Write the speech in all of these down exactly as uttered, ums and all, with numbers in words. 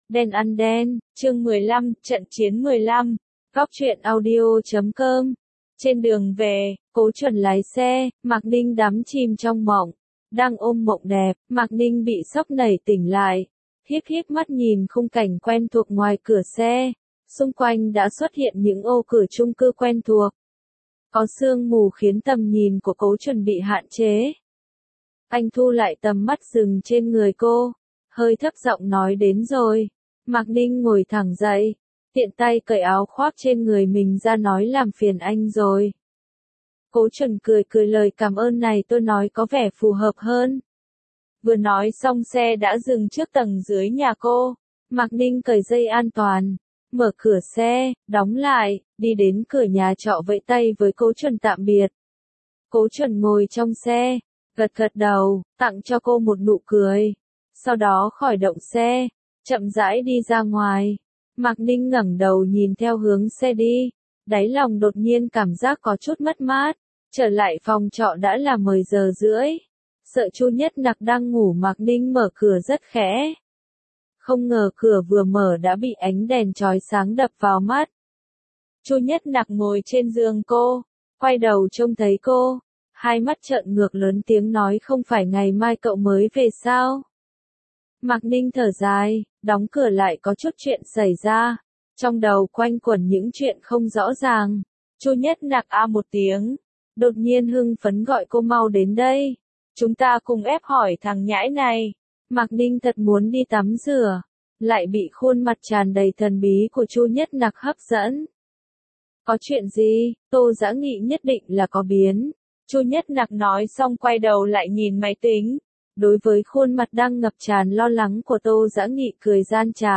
Đen ăn đen, chương mười lăm, trận chiến mười lăm, góc truyện audio chấm com. Trên đường về, Cố Chuẩn lái xe, Mạc Ninh đắm chìm trong mộng. Đang ôm mộng đẹp, Mạc Ninh bị sốc nảy tỉnh lại. Híp híp mắt nhìn khung cảnh quen thuộc ngoài cửa xe. Xung quanh đã xuất hiện những ô cửa chung cư quen thuộc. Có sương mù khiến tầm nhìn của Cố Chuẩn bị hạn chế. Anh thu lại tầm mắt dừng trên người cô. Hơi thấp giọng nói đến rồi. Mạc Ninh ngồi thẳng dậy. Tiện tay cởi áo khoác trên người mình ra nói làm phiền anh rồi. Cố Chuẩn cười cười lời cảm ơn này tôi nói có vẻ phù hợp hơn. Vừa nói xong xe đã dừng trước tầng dưới nhà cô. Mạc Ninh cởi dây an toàn. Mở cửa xe, đóng lại, đi đến cửa nhà trọ vẫy tay với Cố Chuẩn tạm biệt. Cố Chuẩn ngồi trong xe, gật gật đầu, tặng cho cô một nụ cười. Sau đó khỏi động xe, chậm rãi đi ra ngoài. Mạc Ninh ngẩng đầu nhìn theo hướng xe đi, đáy lòng đột nhiên cảm giác có chút mất mát. Trở lại phòng trọ đã là mười giờ rưỡi. Sợ Chu Nhất Nặc đang ngủ, Mạc Ninh mở cửa rất khẽ. Không ngờ cửa vừa mở đã bị ánh đèn chói sáng đập vào mắt. Chu Nhất Nặc ngồi trên giường cô, quay đầu trông thấy cô, hai mắt trợn ngược lớn tiếng nói không phải ngày mai cậu mới về sao? Mạc Ninh thở dài, đóng cửa lại có chút chuyện xảy ra, trong đầu quanh quẩn những chuyện không rõ ràng. Chu Nhất Nặc a một tiếng, đột nhiên hưng phấn gọi cô mau đến đây, chúng ta cùng ép hỏi thằng nhãi này. Mạc Ninh thật muốn đi tắm rửa, lại bị khuôn mặt tràn đầy thần bí của Chu Nhất Nặc hấp dẫn. Có chuyện gì? Tô Dã Nghị nhất định là có biến. Chu Nhất Nặc nói xong quay đầu lại nhìn máy tính. Đối với khuôn mặt đang ngập tràn lo lắng của Tô Dã Nghị cười gian trá.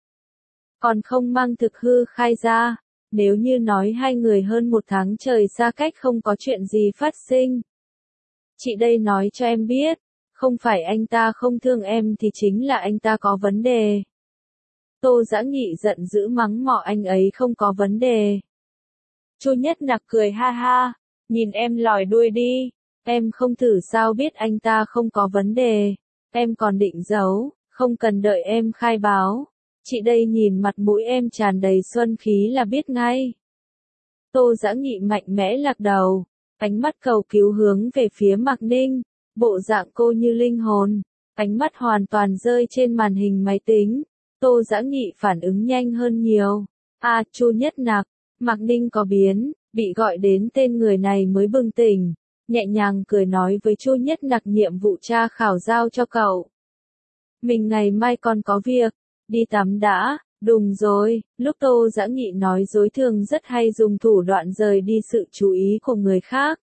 Còn không mang thực hư khai ra, nếu như nói hai người hơn một tháng trời xa cách không có chuyện gì phát sinh. Chị đây nói cho em biết, không phải anh ta không thương em thì chính là anh ta có vấn đề. Tô Dã Nghị giận dữ mắng mỏ anh ấy không có vấn đề. Chu Nhất Nặc cười ha ha, nhìn em lòi đuôi đi. Em không thử sao biết anh ta không có vấn đề. Em còn định giấu, không cần đợi em khai báo. Chị đây nhìn mặt mũi em tràn đầy xuân khí là biết ngay. Tô Dã Nghị mạnh mẽ lắc đầu, ánh mắt cầu cứu hướng về phía Mạc Ninh, bộ dạng cô như linh hồn, ánh mắt hoàn toàn rơi trên màn hình máy tính. Tô Dã Nghị phản ứng nhanh hơn nhiều. À, Chu Nhất Nặc, Mạc Ninh có biến, bị gọi đến tên người này mới bừng tỉnh. Nhẹ nhàng cười nói với Chu Nhất Nặc nhiệm vụ tra khảo giao cho cậu. Mình ngày mai còn có việc, đi tắm đã, đùng rồi. Lúc Tô Dã Nghị nói dối thường rất hay dùng thủ đoạn rời đi sự chú ý của người khác.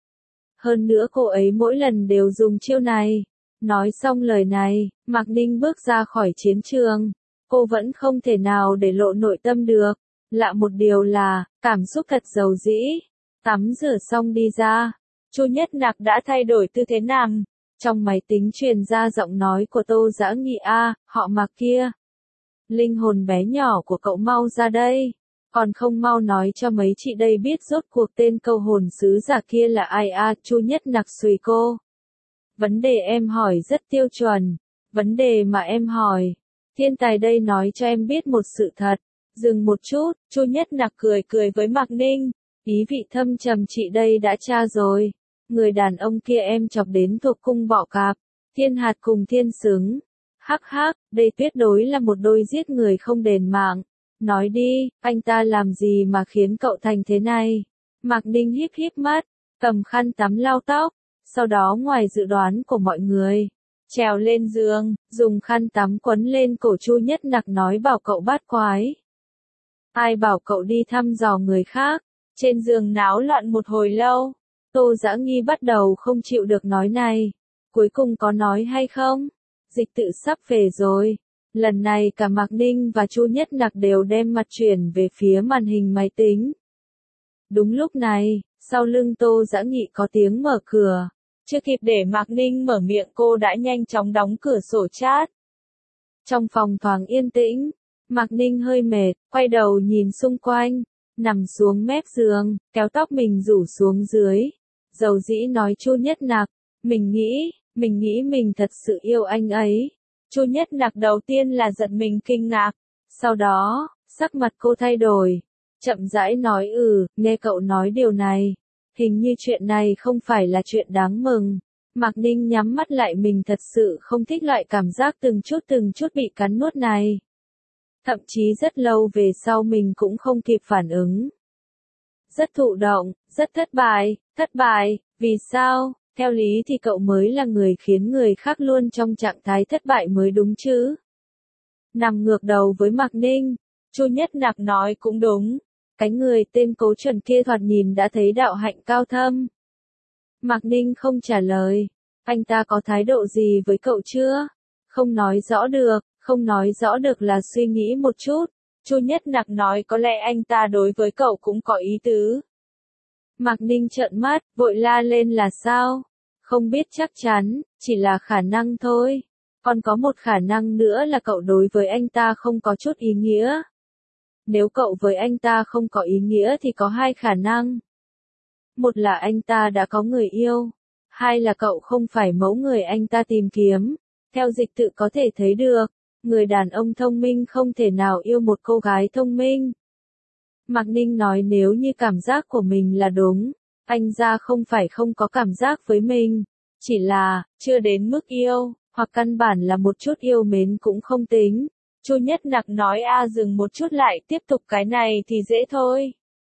Hơn nữa cô ấy mỗi lần đều dùng chiêu này. Nói xong lời này, Mạc Ninh bước ra khỏi chiến trường. Cô vẫn không thể nào để lộ nội tâm được. Lạ một điều là, cảm xúc thật dầu dĩ. Tắm rửa xong đi ra. Chu Nhất Nặc đã thay đổi tư thế nằm. Trong máy tính truyền ra giọng nói của Tô Dã Nghị a, họ Mạc kia. Linh hồn bé nhỏ của cậu mau ra đây. Còn không mau nói cho mấy chị đây biết rốt cuộc tên câu hồn sứ giả kia là ai a, Chu Nhất Nặc xùy cô. Vấn đề em hỏi rất tiêu chuẩn. Vấn đề mà em hỏi. Thiên tài đây nói cho em biết một sự thật. Dừng một chút, Chu Nhất Nặc cười cười với Mạc Ninh. Ý vị thâm trầm chị đây đã tra rồi. Người đàn ông kia em chọc đến thuộc cung bọ cạp. Thiên hạt cùng thiên xứng. Hắc hắc, đây tuyệt đối là một đôi giết người không đền mạng. Nói đi, anh ta làm gì mà khiến cậu thành thế này? Mạc Ninh híp híp mắt, cầm khăn tắm lau tóc. Sau đó ngoài dự đoán của mọi người, trèo lên giường, dùng khăn tắm quấn lên cổ Chu Nhất Nặc nói bảo cậu bát quái. Ai bảo cậu đi thăm dò người khác? Trên giường náo loạn một hồi lâu. Tô Dã Nghi bắt đầu không chịu được nói này. Cuối cùng có nói hay không? Dịch tự sắp về rồi. Lần này cả Mạc Ninh và Chu Nhất Nặc đều đem mặt chuyển về phía màn hình máy tính. Đúng lúc này, sau lưng Tô Dã Nghị có tiếng mở cửa. Chưa kịp để Mạc Ninh mở miệng cô đã nhanh chóng đóng cửa sổ chat. Trong phòng thoáng yên tĩnh, Mạc Ninh hơi mệt, quay đầu nhìn xung quanh, nằm xuống mép giường, kéo tóc mình rủ xuống dưới. Dầu dĩ nói Chu Nhất Nặc, mình nghĩ, mình nghĩ mình thật sự yêu anh ấy. Chu Nhất Nặc đầu tiên là giật mình kinh ngạc, sau đó, sắc mặt cô thay đổi, chậm rãi nói ừ, nghe cậu nói điều này, hình như chuyện này không phải là chuyện đáng mừng. Mạc Ninh nhắm mắt lại, mình thật sự không thích loại cảm giác từng chút từng chút bị cắn nuốt này. Thậm chí rất lâu về sau mình cũng không kịp phản ứng. Rất thụ động, rất thất bại, thất bại, vì sao? Theo lý thì cậu mới là người khiến người khác luôn trong trạng thái thất bại mới đúng chứ. Nằm ngược đầu với Mạc Ninh, Chu Nhất Nặc nói cũng đúng, cái người tên Cố Chuẩn kia thoạt nhìn đã thấy đạo hạnh cao thâm. Mạc Ninh không trả lời, anh ta có thái độ gì với cậu chưa? Không nói rõ được, không nói rõ được là suy nghĩ một chút. Chu Nhất Nặc nói có lẽ anh ta đối với cậu cũng có ý tứ. Mạc Ninh trợn mắt, vội la lên là sao? Không biết chắc chắn, chỉ là khả năng thôi. Còn có một khả năng nữa là cậu đối với anh ta không có chút ý nghĩa. Nếu cậu với anh ta không có ý nghĩa thì có hai khả năng. Một là anh ta đã có người yêu. Hai là cậu không phải mẫu người anh ta tìm kiếm. Theo dịch tự có thể thấy được, người đàn ông thông minh không thể nào yêu một cô gái thông minh. Mạc Ninh nói nếu như cảm giác của mình là đúng, anh ra không phải không có cảm giác với mình, chỉ là, chưa đến mức yêu, hoặc căn bản là một chút yêu mến cũng không tính. Chu Nhất Nặc nói a dừng một chút lại tiếp tục cái này thì dễ thôi.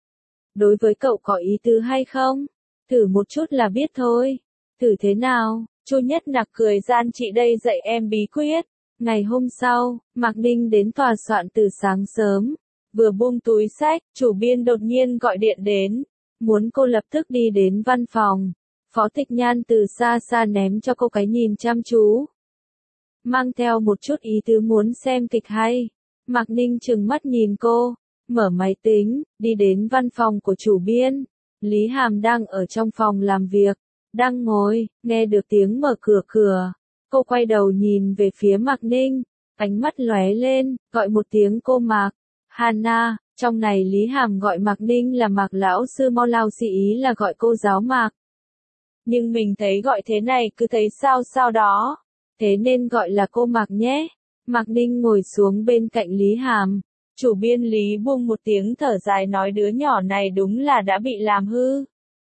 Đối với cậu có ý tứ hay không? Thử một chút là biết thôi. Thử thế nào? Chu Nhất Nặc cười gian chị đây dạy em bí quyết. Ngày hôm sau, Mạc Ninh đến tòa soạn từ sáng sớm. Vừa buông túi sách, chủ biên đột nhiên gọi điện đến. Muốn cô lập tức đi đến văn phòng. Phó Tịch Nhan từ xa xa ném cho cô cái nhìn chăm chú. Mang theo một chút ý tứ muốn xem kịch hay. Mạc Ninh trừng mắt nhìn cô, mở máy tính, đi đến văn phòng của chủ biên. Lý Hàm đang ở trong phòng làm việc, đang ngồi, nghe được tiếng mở cửa cửa. Cô quay đầu nhìn về phía Mạc Ninh, ánh mắt lóe lên, gọi một tiếng cô Mạc. Hana, trong này Lý Hàm gọi Mạc Ninh là Mạc lão sư, mau lao sĩ ý là gọi cô giáo Mạc. Nhưng mình thấy gọi thế này cứ thấy sao sao đó. Thế nên gọi là cô Mạc nhé. Mạc Ninh ngồi xuống bên cạnh Lý Hàm. Chủ biên Lý buông một tiếng thở dài nói đứa nhỏ này đúng là đã bị làm hư.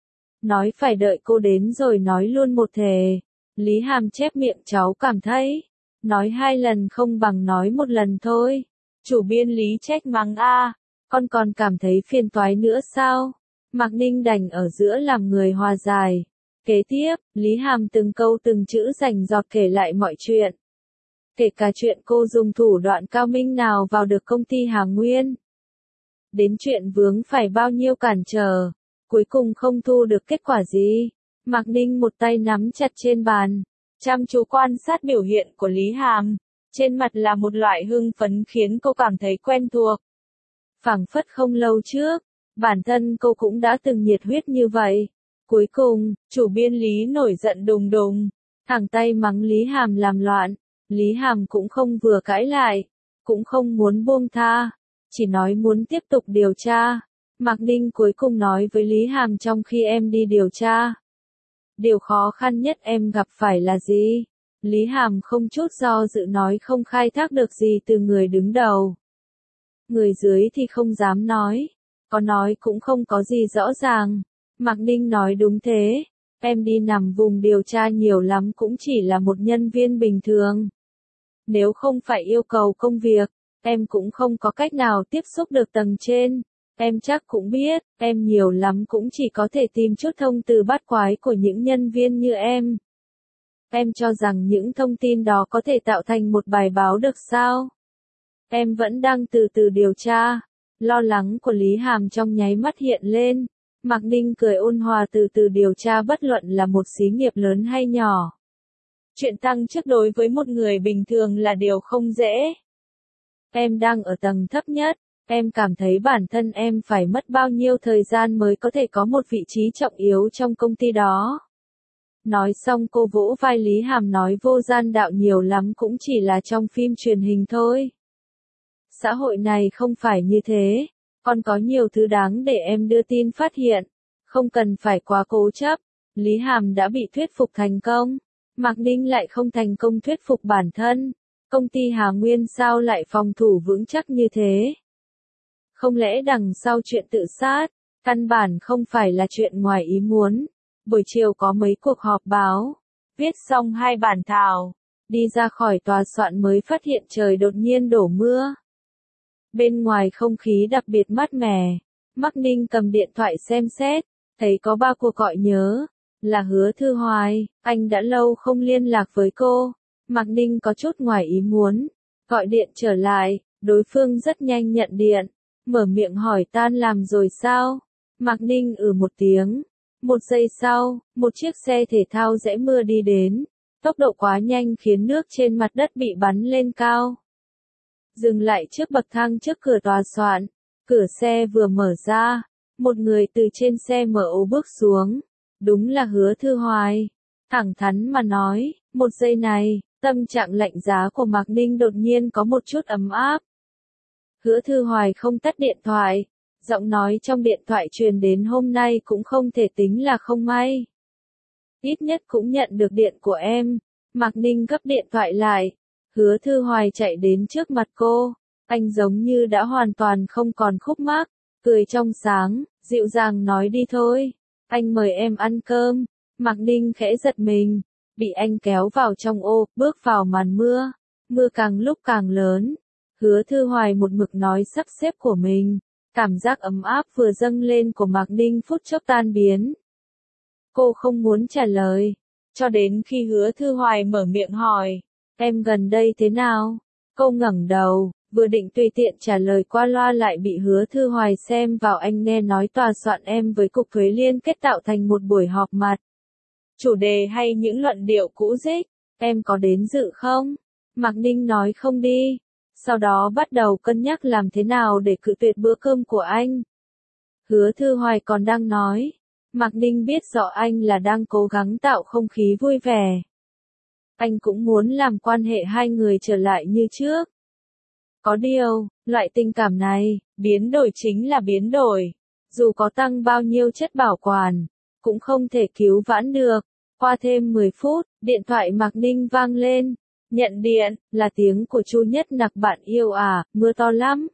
Nói phải đợi cô đến rồi nói luôn một thề. Lý Hàm chép miệng cháu cảm thấy. Nói hai lần không bằng nói một lần thôi. Chủ biên Lý trách mắng a, con còn cảm thấy phiền toái nữa sao? Mạc Ninh đành ở giữa làm người hòa giải. Kế tiếp, Lý Hàm từng câu từng chữ rành rọt kể lại mọi chuyện. Kể cả chuyện cô dùng thủ đoạn cao minh nào vào được công ty Hà Nguyên. Đến chuyện vướng phải bao nhiêu cản trở, cuối cùng không thu được kết quả gì. Mạc Ninh một tay nắm chặt trên bàn, chăm chú quan sát biểu hiện của Lý Hàm. Trên mặt là một loại hưng phấn khiến cô cảm thấy quen thuộc. Phảng phất không lâu trước, bản thân cô cũng đã từng nhiệt huyết như vậy. Cuối cùng, chủ biên Lý nổi giận đùng đùng, thẳng tay mắng Lý Hàm làm loạn. Lý Hàm cũng không vừa cãi lại, cũng không muốn buông tha, chỉ nói muốn tiếp tục điều tra. Mạc Ninh cuối cùng nói với Lý Hàm trong khi em đi điều tra. Điều khó khăn nhất em gặp phải là gì? Lý Hàm không chút do dự nói không khai thác được gì từ người đứng đầu. Người dưới thì không dám nói, có nói cũng không có gì rõ ràng. Mạc Ninh nói đúng thế, em đi nằm vùng điều tra nhiều lắm cũng chỉ là một nhân viên bình thường. Nếu không phải yêu cầu công việc, em cũng không có cách nào tiếp xúc được tầng trên. Em chắc cũng biết, em nhiều lắm cũng chỉ có thể tìm chút thông từ bát quái của những nhân viên như em. Em cho rằng những thông tin đó có thể tạo thành một bài báo được sao? Em vẫn đang từ từ điều tra. Lo lắng của Lý Hàm trong nháy mắt hiện lên. Mạc Ninh cười ôn hòa từ từ điều tra bất luận là một xí nghiệp lớn hay nhỏ. Chuyện tăng chức đối với một người bình thường là điều không dễ. Em đang ở tầng thấp nhất, em cảm thấy bản thân em phải mất bao nhiêu thời gian mới có thể có một vị trí trọng yếu trong công ty đó. Nói xong cô vỗ vai Lý Hàm nói vô gian đạo nhiều lắm cũng chỉ là trong phim truyền hình thôi. Xã hội này không phải như thế, còn có nhiều thứ đáng để em đưa tin phát hiện, không cần phải quá cố chấp. Lý Hàm đã bị thuyết phục thành công, Mạc Ninh lại không thành công thuyết phục bản thân. Công ty Hà Nguyên sao lại phòng thủ vững chắc như thế? Không lẽ đằng sau chuyện tự sát, căn bản không phải là chuyện ngoài ý muốn. Buổi chiều có mấy cuộc họp báo, viết xong hai bản thảo, đi ra khỏi tòa soạn mới phát hiện trời đột nhiên đổ mưa. Bên ngoài không khí đặc biệt mát mẻ, Mạc Ninh cầm điện thoại xem xét, thấy có ba cuộc gọi nhớ, là Hứa Thư Hoài, anh đã lâu không liên lạc với cô. Mạc Ninh có chút ngoài ý muốn, gọi điện trở lại, đối phương rất nhanh nhận điện, mở miệng hỏi tan làm rồi sao? Mạc Ninh ừ một tiếng. Một giây sau, một chiếc xe thể thao rẽ mưa đi đến, tốc độ quá nhanh khiến nước trên mặt đất bị bắn lên cao. Dừng lại trước bậc thang trước cửa tòa soạn, cửa xe vừa mở ra, một người từ trên xe mở ô bước xuống, đúng là Hứa Thư Hoài. Thẳng thắn mà nói, một giây này, tâm trạng lạnh giá của Mạc Ninh đột nhiên có một chút ấm áp. Hứa Thư Hoài không tắt điện thoại. Giọng nói trong điện thoại truyền đến hôm nay cũng không thể tính là không may. Ít nhất cũng nhận được điện của em. Mạc Ninh gấp điện thoại lại. Hứa Thư Hoài chạy đến trước mặt cô. Anh giống như đã hoàn toàn không còn khúc mắc. Cười trong sáng, dịu dàng nói đi thôi. Anh mời em ăn cơm. Mạc Ninh khẽ giật mình. Bị anh kéo vào trong ô, bước vào màn mưa. Mưa càng lúc càng lớn. Hứa Thư Hoài một mực nói sắp xếp của mình. Cảm giác ấm áp vừa dâng lên của Mạc Ninh phút chốc tan biến. Cô không muốn trả lời, cho đến khi Hứa Thư Hoài mở miệng hỏi, em gần đây thế nào? Cô ngẩng đầu, vừa định tùy tiện trả lời qua loa lại bị Hứa Thư Hoài xem vào. Anh nghe nói tòa soạn em với Cục Thuế liên kết tạo thành một buổi họp mặt. Chủ đề hay những luận điệu cũ rích, em có đến dự không? Mạc Ninh nói không đi. Sau đó bắt đầu cân nhắc làm thế nào để cự tuyệt bữa cơm của anh. Hứa Thư Hoài còn đang nói. Mạc Ninh biết rõ anh là đang cố gắng tạo không khí vui vẻ. Anh cũng muốn làm quan hệ hai người trở lại như trước. Có điều, loại tình cảm này, biến đổi chính là biến đổi. Dù có tăng bao nhiêu chất bảo quản, cũng không thể cứu vãn được. Qua thêm mười phút, điện thoại Mạc Ninh vang lên. Nhận điện, là tiếng của Chu Nhất Nặc. Bạn yêu à, mưa to lắm.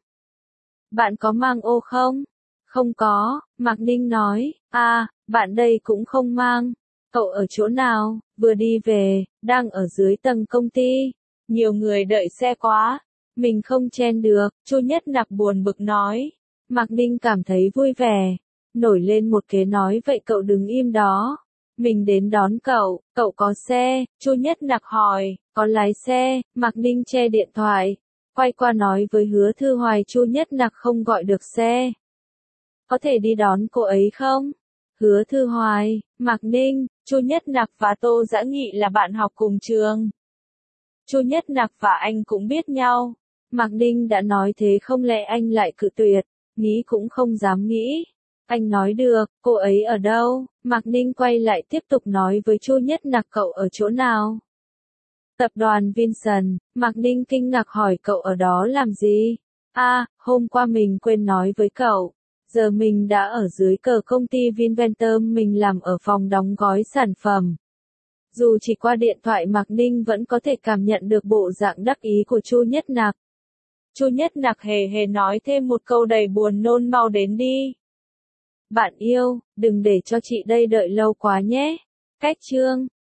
Bạn có mang ô không? Không có, Mạc Ninh nói, à, bạn đây cũng không mang. Cậu ở chỗ nào? Vừa đi về, đang ở dưới tầng công ty. Nhiều người đợi xe quá. Mình không chen được, Chu Nhất Nặc buồn bực nói. Mạc Ninh cảm thấy vui vẻ. Nổi lên một kế nói vậy cậu đừng im đó. Mình đến đón cậu, cậu có xe? Chu Nhất Nặc hỏi, có lái xe? Mạc Ninh che điện thoại, quay qua nói với Hứa Thư Hoài Chu Nhất Nặc không gọi được xe. Có thể đi đón cô ấy không? Hứa Thư Hoài, Mạc Ninh, Chu Nhất Nặc và Tô Dã Nghị là bạn học cùng trường. Chu Nhất Nặc và anh cũng biết nhau. Mạc Ninh đã nói thế không lẽ anh lại cự tuyệt, nghĩ cũng không dám nghĩ. Anh nói được, cô ấy ở đâu? Mạc Ninh quay lại tiếp tục nói với Chu Nhất Nặc cậu ở chỗ nào? Tập đoàn Vinson. Mạc Ninh kinh ngạc hỏi cậu ở đó làm gì? À, hôm qua mình quên nói với cậu. Giờ mình đã ở dưới cờ công ty Vinventum, mình làm ở phòng đóng gói sản phẩm. Dù chỉ qua điện thoại Mạc Ninh vẫn có thể cảm nhận được bộ dạng đắc ý của Chu Nhất Nặc. Chu Nhất Nặc hề hề nói thêm một câu đầy buồn nôn, mau đến đi. Bạn yêu, đừng để cho chị đây đợi lâu quá nhé. Cách chương